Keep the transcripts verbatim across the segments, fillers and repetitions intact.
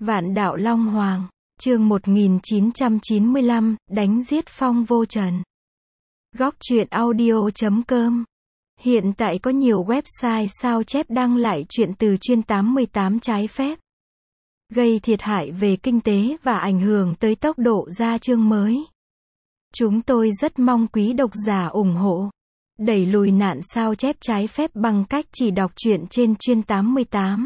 Vạn đạo Long Hoàng, chương một nghìn chín trăm chín mươi lăm, đánh giết Phong Vô Trần. Góc truyện audio chấm com. Hiện tại có nhiều website sao chép đăng lại truyện từ chuyên tám mươi tám trái phép, gây thiệt hại về kinh tế và ảnh hưởng tới tốc độ ra chương mới. Chúng tôi rất mong quý độc giả ủng hộ, đẩy lùi nạn sao chép trái phép bằng cách chỉ đọc truyện trên chuyên tám mươi tám.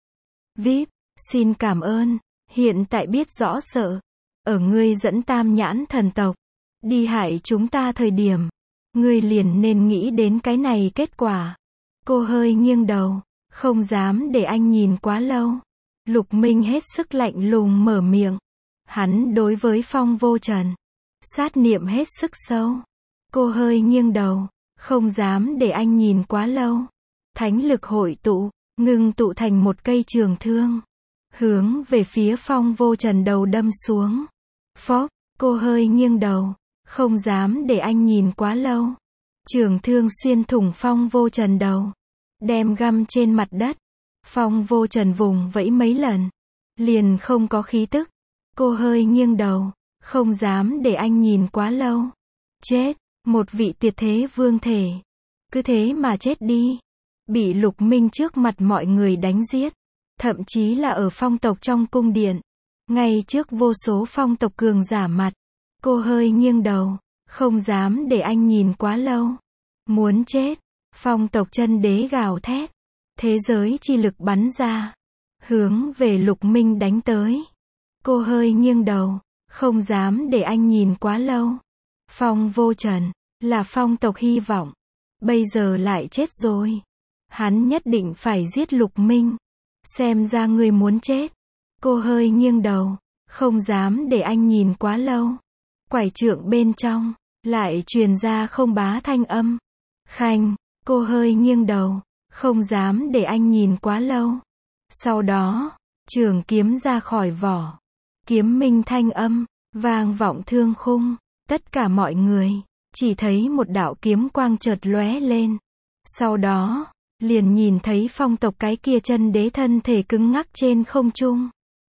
vê i pê, xin cảm ơn. Hiện tại biết rõ sợ, ở ngươi dẫn tam nhãn thần tộc, đi hại chúng ta thời điểm, ngươi liền nên nghĩ đến cái này kết quả. Cô hơi nghiêng đầu, không dám để anh nhìn quá lâu. Lục Minh hết sức lạnh lùng mở miệng. Hắn đối với Phong Vô Trần, sát niệm hết sức sâu. Cô hơi nghiêng đầu, không dám để anh nhìn quá lâu. Thánh lực hội tụ, ngưng tụ thành một cây trường thương, hướng về phía Phong Vô Trần đầu đâm xuống. Phốc, cô hơi nghiêng đầu, không dám để anh nhìn quá lâu. Trường thương xuyên thủng Phong Vô Trần đầu, đem găm trên mặt đất. Phong Vô Trần vùng vẫy mấy lần, liền không có khí tức. Cô hơi nghiêng đầu, không dám để anh nhìn quá lâu. Chết, một vị tuyệt thế vương thể, cứ thế mà chết đi. Bị Lục Minh trước mặt mọi người đánh giết, thậm chí là ở phong tộc trong cung điện, ngay trước vô số phong tộc cường giả mặt. Cô hơi nghiêng đầu, không dám để anh nhìn quá lâu. Muốn chết. Phong tộc chân đế gào thét, thế giới chi lực bắn ra, hướng về Lục Minh đánh tới. Cô hơi nghiêng đầu, không dám để anh nhìn quá lâu. Phong Vô Trần là phong tộc hy vọng, bây giờ lại chết rồi. Hắn nhất định phải giết Lục Minh. Xem ra ngươi muốn chết. Cô hơi nghiêng đầu, không dám để anh nhìn quá lâu. Quải trượng bên trong lại truyền ra không bá thanh âm. Khanh. Cô hơi nghiêng đầu, không dám để anh nhìn quá lâu. Sau đó, trường kiếm ra khỏi vỏ, kiếm minh thanh âm vang vọng thương khung. Tất cả mọi người chỉ thấy một đạo kiếm quang chợt lóe lên. Sau đó, liền nhìn thấy phong tộc cái kia chân đế thân thể cứng ngắc trên không trung.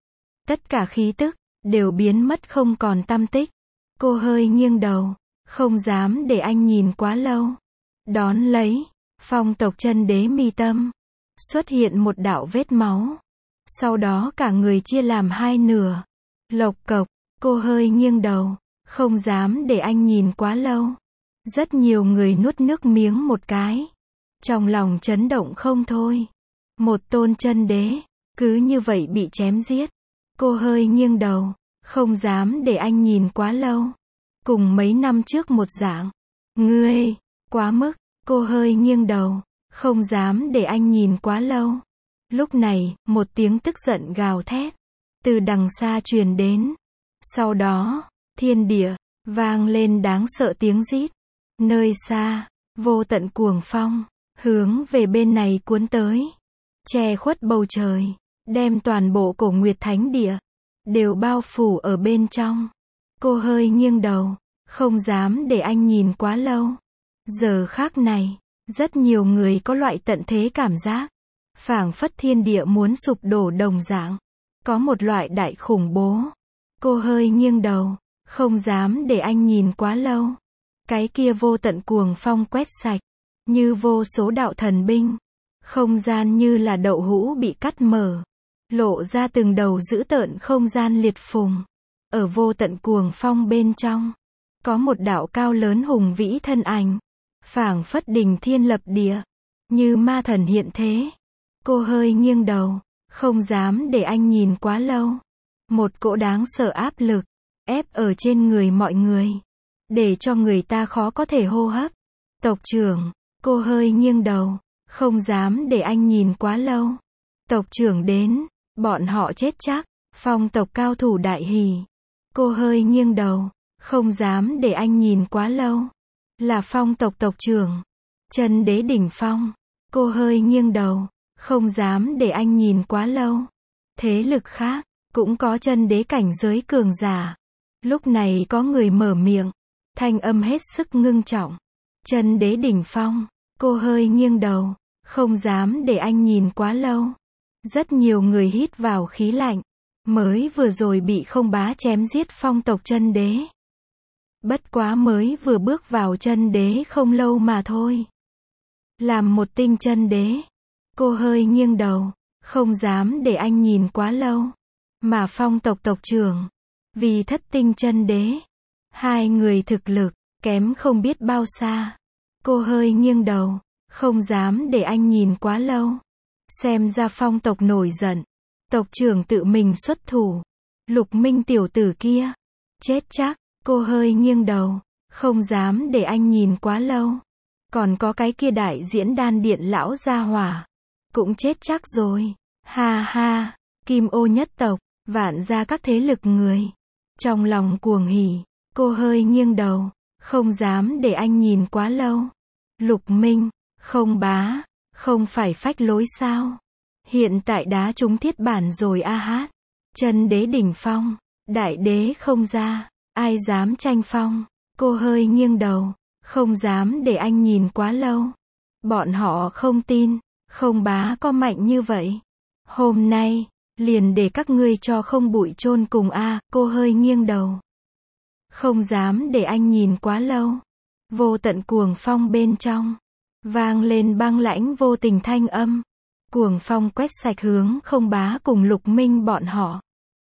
Tất cả khí tức đều biến mất không còn tăm tích. Cô hơi nghiêng đầu, không dám để anh nhìn quá lâu. Đón lấy, phong tộc chân đế mi tâm xuất hiện một đạo vết máu. Sau đó cả người chia làm hai nửa. Lộc cộc, cô hơi nghiêng đầu, không dám để anh nhìn quá lâu. Rất nhiều người nuốt nước miếng một cái, trong lòng chấn động không thôi. Một tôn chân đế, cứ như vậy bị chém giết. Cô hơi nghiêng đầu, không dám để anh nhìn quá lâu. Cùng mấy năm trước một dạng. Ngươi, quá mức. Cô hơi nghiêng đầu, không dám để anh nhìn quá lâu. Lúc này, một tiếng tức giận gào thét từ đằng xa truyền đến. Sau đó, thiên địa vang lên đáng sợ tiếng rít. Nơi xa, vô tận cuồng phong hướng về bên này cuốn tới, che khuất bầu trời, đem toàn bộ Cổ Nguyệt Thánh Địa đều bao phủ ở bên trong. Cô hơi nghiêng đầu, không dám để anh nhìn quá lâu. Giờ khắc này, rất nhiều người có loại tận thế cảm giác, phảng phất thiên địa muốn sụp đổ đồng dạng, có một loại đại khủng bố. Cô hơi nghiêng đầu, không dám để anh nhìn quá lâu. Cái kia vô tận cuồng phong quét sạch, như vô số đạo thần binh. Không gian như là đậu hũ bị cắt mở, lộ ra từng đầu dữ tợn không gian liệt phùng. Ở vô tận cuồng phong bên trong, có một đạo cao lớn hùng vĩ thân ảnh, phảng phất đình thiên lập địa, như ma thần hiện thế. Cô hơi nghiêng đầu, không dám để anh nhìn quá lâu. Một cỗ đáng sợ áp lực ép ở trên người mọi người, để cho người ta khó có thể hô hấp. Tộc trưởng. Cô hơi nghiêng đầu, không dám để anh nhìn quá lâu. Tộc trưởng đến, bọn họ chết chắc. Phong tộc cao thủ đại hỉ. Cô hơi nghiêng đầu, không dám để anh nhìn quá lâu. Là phong tộc tộc trưởng, chân đế đỉnh phong. Cô hơi nghiêng đầu, không dám để anh nhìn quá lâu. Thế lực khác cũng có chân đế cảnh giới cường giả. Lúc này có người mở miệng, thanh âm hết sức ngưng trọng. Chân đế đỉnh phong. Cô hơi nghiêng đầu, không dám để anh nhìn quá lâu. Rất nhiều người hít vào khí lạnh, Mới vừa rồi bị không bá chém giết phong tộc chân đế. Bất quá mới vừa bước vào chân đế không lâu mà thôi. Làm một tinh chân đế. Cô hơi nghiêng đầu. Không dám để anh nhìn quá lâu. Mà phong tộc tộc trưởng. Vì thất tinh chân đế. Hai người thực lực. Kém không biết bao xa. Cô hơi nghiêng đầu. Không dám để anh nhìn quá lâu. Xem ra phong tộc nổi giận. Tộc trưởng tự mình xuất thủ. Lục Minh tiểu tử kia. Chết chắc. Cô hơi nghiêng đầu. Không dám để anh nhìn quá lâu. Còn có cái kia đại diễn đan điện lão gia hỏa. Cũng chết chắc rồi. Ha ha. Kim ô nhất tộc. Vạn gia các thế lực người. Trong lòng cuồng hỉ. Cô hơi nghiêng đầu. Không dám để anh nhìn quá lâu. Lục Minh. Không bá. Không phải phách lối sao? Hiện tại đá trúng thiết bản rồi a hát. Chân đế đỉnh phong. Đại đế không ra. Ai dám tranh phong? Cô hơi nghiêng đầu. Không dám để anh nhìn quá lâu. Bọn họ không tin. Không bá có mạnh như vậy. Hôm nay. Liền để các ngươi cho không bụi chôn cùng a. Cô hơi nghiêng đầu. Không dám để anh nhìn quá lâu. Vô tận cuồng phong bên trong. Vang lên băng lãnh vô tình thanh âm. Cuồng phong quét sạch hướng không bá cùng Lục Minh bọn họ.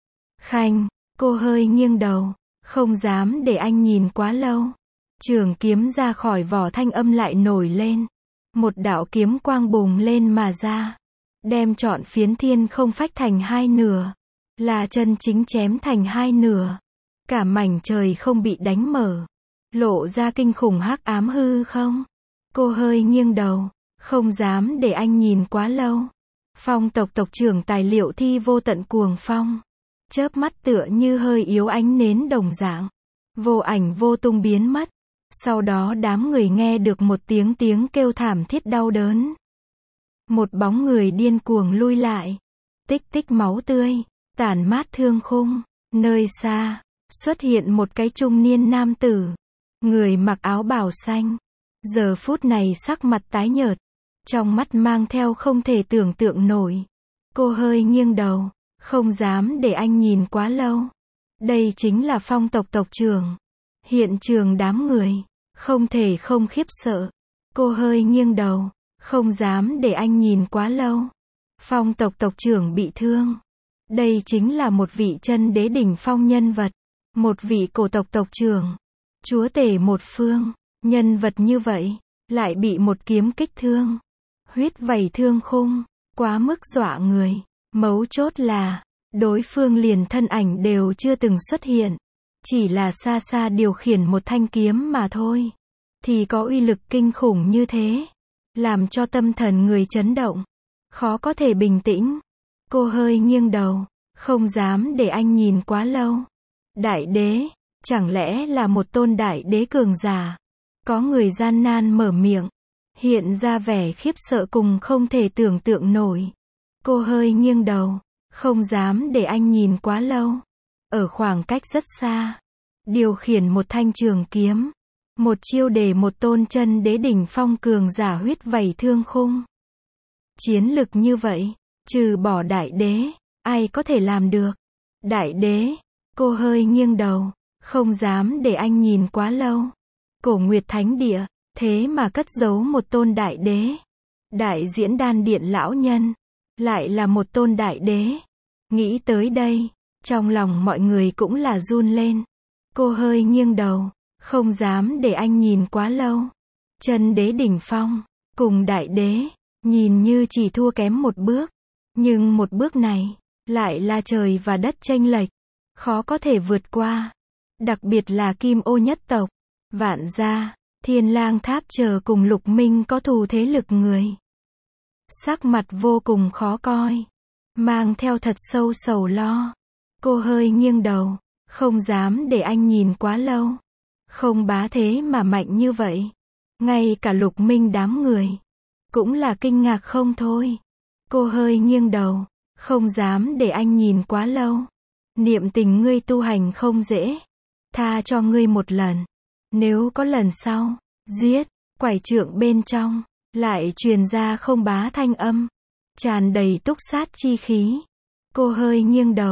Khanh. Cô hơi nghiêng đầu. Không dám để anh nhìn quá lâu. Trường kiếm ra khỏi vỏ thanh âm lại nổi lên. Một đạo kiếm quang bùng lên mà ra. Đem trọn phiến thiên không phách thành hai nửa. Là chân chính chém thành hai nửa. Cả mảnh trời không bị đánh mở. Lộ ra kinh khủng hắc ám hư không. Cô hơi nghiêng đầu. Không dám để anh nhìn quá lâu. Phong tộc tộc trưởng tài liệu thi vô tận cuồng phong. Chớp mắt tựa như hơi yếu ánh nến đồng dạng. Vô ảnh vô tung biến mất. Sau đó đám người nghe được một tiếng tiếng kêu thảm thiết đau đớn. Một bóng người điên cuồng lui lại. Tích tích máu tươi. Tản mát thương khung. Nơi xa. Xuất hiện một cái trung niên nam tử. Người mặc áo bào xanh. Giờ phút này sắc mặt tái nhợt. Trong mắt mang theo không thể tưởng tượng nổi. Cô hơi nghiêng đầu. Không dám để anh nhìn quá lâu. Đây chính là phong tộc tộc trưởng. Hiện trường đám người. Không thể không khiếp sợ. Cô hơi nghiêng đầu. Không dám để anh nhìn quá lâu. Phong tộc tộc trưởng bị thương. Đây chính là một vị chân đế đỉnh phong nhân vật. Một vị cổ tộc tộc trưởng. Chúa tể một phương. Nhân vật như vậy. Lại bị một kiếm kích thương. Huyết vẩy thương khung. Quá mức dọa người. Mấu chốt là. Đối phương liền thân ảnh đều chưa từng xuất hiện. Chỉ là xa xa điều khiển một thanh kiếm mà thôi. Thì có uy lực kinh khủng như thế. Làm cho tâm thần người chấn động. Khó có thể bình tĩnh. Cô hơi nghiêng đầu. Không dám để anh nhìn quá lâu. Đại đế. Chẳng lẽ là một tôn đại đế cường giả. Có người gian nan mở miệng. Hiện ra vẻ khiếp sợ cùng không thể tưởng tượng nổi. Cô hơi nghiêng đầu. Không dám để anh nhìn quá lâu. Ở khoảng cách rất xa. Điều khiển một thanh trường kiếm. Một chiêu để một tôn chân đế đỉnh phong cường giả huyết vẩy thương khung. Chiến lực như vậy. Trừ bỏ đại đế. Ai có thể làm được. Đại đế. Cô hơi nghiêng đầu. Không dám để anh nhìn quá lâu. Cổ Nguyệt Thánh Địa. Thế mà cất giấu một tôn đại đế. Đại diễn đan điện lão nhân. Lại là một tôn đại đế. Nghĩ tới đây. Trong lòng mọi người cũng là run lên. Cô hơi nghiêng đầu. Không dám để anh nhìn quá lâu. Chân đế đỉnh phong. Cùng đại đế. Nhìn như chỉ thua kém một bước. Nhưng một bước này. Lại là trời và đất chênh lệch. Khó có thể vượt qua. Đặc biệt là Kim ô nhất tộc. Vạn gia. Thiên lang tháp chờ cùng Lục Minh có thù thế lực người. Sắc mặt vô cùng khó coi. Mang theo thật sâu sầu lo. Cô hơi nghiêng đầu. Không dám để anh nhìn quá lâu. Không bá thế mà mạnh như vậy. Ngay cả Lục Minh đám người. Cũng là kinh ngạc không thôi. Cô hơi nghiêng đầu. Không dám để anh nhìn quá lâu. Niệm tình ngươi tu hành không dễ. Tha cho ngươi một lần. Nếu có lần sau. Giết. Quải trượng bên trong. Lại truyền ra không bá thanh âm. Tràn đầy túc sát chi khí. Cô hơi nghiêng đầu.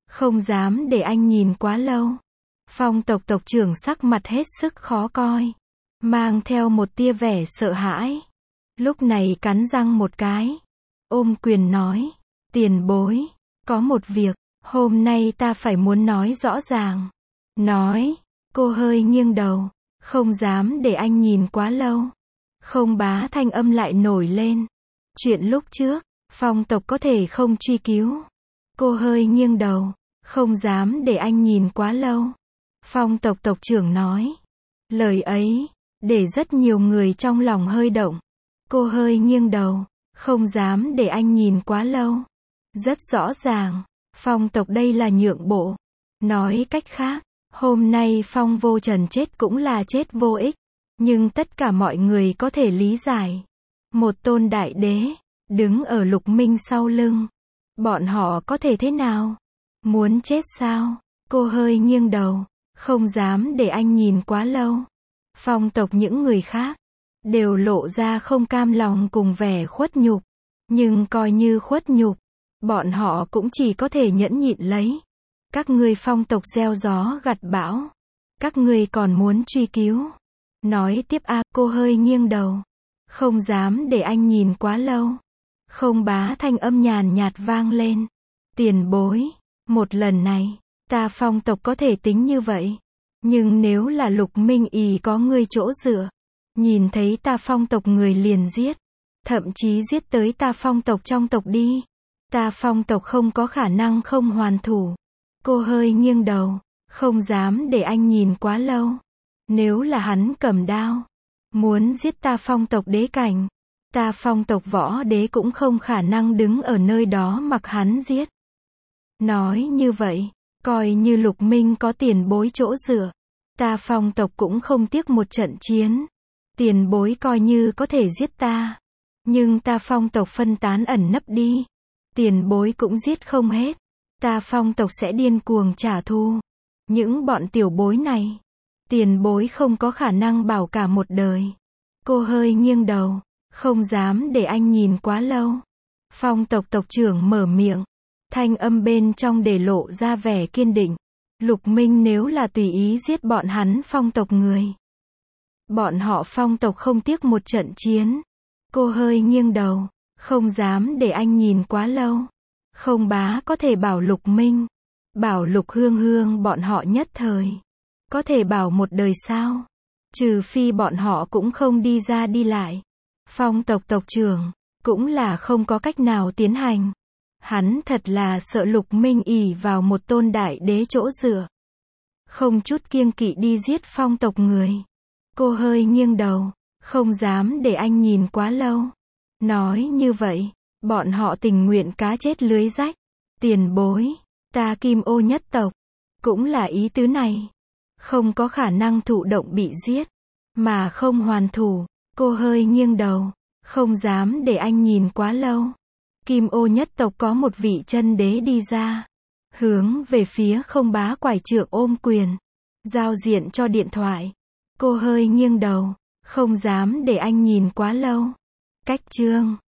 Không dám để anh nhìn quá lâu. Phong tộc tộc trưởng sắc mặt hết sức khó coi, mang theo một tia vẻ sợ hãi. Lúc này cắn răng một cái, ôm quyền nói, tiền bối, có một việc, hôm nay ta phải muốn nói rõ ràng. Nói, cô hơi nghiêng đầu, không dám để anh nhìn quá lâu. Không bá thanh âm lại nổi lên. Chuyện lúc trước, phong tộc có thể không truy cứu. Cô hơi nghiêng đầu, không dám để anh nhìn quá lâu. Phong tộc tộc trưởng nói. Lời ấy, để rất nhiều người trong lòng hơi động. Cô hơi nghiêng đầu, không dám để anh nhìn quá lâu. Rất rõ ràng, phong tộc đây là nhượng bộ. Nói cách khác, hôm nay Phong Vô Trần chết cũng là chết vô ích. Nhưng tất cả mọi người có thể lý giải. Một tôn đại đế, đứng ở Lục Minh sau lưng. Bọn họ có thể thế nào? Muốn chết sao? Cô hơi nghiêng đầu, không dám để anh nhìn quá lâu. Phong tộc những người khác, đều lộ ra không cam lòng cùng vẻ khuất nhục. Nhưng coi như khuất nhục, bọn họ cũng chỉ có thể nhẫn nhịn lấy. Các ngươi phong tộc gieo gió gặt bão. Các ngươi còn muốn truy cứu. Nói tiếp a, cô hơi nghiêng đầu. Không dám để anh nhìn quá lâu. Không bá thanh âm nhàn nhạt vang lên. Tiền bối, một lần này, ta phong tộc có thể tính như vậy. Nhưng nếu là Lục Minh ỷ có ngươi chỗ dựa, nhìn thấy ta phong tộc người liền giết. Thậm chí giết tới ta phong tộc trong tộc đi. Ta phong tộc không có khả năng không hoàn thủ. Cô hơi nghiêng đầu, không dám để anh nhìn quá lâu. Nếu là hắn cầm đao, muốn giết ta phong tộc đế cảnh, ta phong tộc võ đế cũng không khả năng đứng ở nơi đó mặc hắn giết. Nói như vậy, coi như Lục Minh có tiền bối chỗ dựa, ta phong tộc cũng không tiếc một trận chiến. Tiền bối coi như có thể giết ta, nhưng ta phong tộc phân tán ẩn nấp đi, tiền bối cũng giết không hết. Ta phong tộc sẽ điên cuồng trả thù. Những bọn tiểu bối này, tiền bối không có khả năng bảo cả một đời. Cô hơi nghiêng đầu, không dám để anh nhìn quá lâu. Phong tộc tộc trưởng mở miệng, thanh âm bên trong để lộ ra vẻ kiên định. Lục Minh nếu là tùy ý giết bọn hắn phong tộc người, bọn họ phong tộc không tiếc một trận chiến. Cô hơi nghiêng đầu, không dám để anh nhìn quá lâu. Không bá có thể bảo Lục Minh, bảo Lục Hương Hương bọn họ nhất thời. Có thể bảo một đời sao? Trừ phi bọn họ cũng không đi ra đi lại. Phong tộc tộc trưởng, cũng là không có cách nào tiến hành. Hắn thật là sợ Lục Minh ỷ vào một tôn đại đế chỗ dựa. Không chút kiêng kỵ đi giết phong tộc người. Cô hơi nghiêng đầu, không dám để anh nhìn quá lâu. Nói như vậy, bọn họ tình nguyện cá chết lưới rách. Tiền bối, ta Kim Ô nhất tộc, cũng là ý tứ này. Không có khả năng thụ động bị giết, mà không hoàn thủ. Cô hơi nghiêng đầu, không dám để anh nhìn quá lâu. Kim Ô nhất tộc có một vị chân đế đi ra, hướng về phía không bá quải trượng ôm quyền, giao diện cho điện thoại. Cô hơi nghiêng đầu, không dám để anh nhìn quá lâu. Cách chương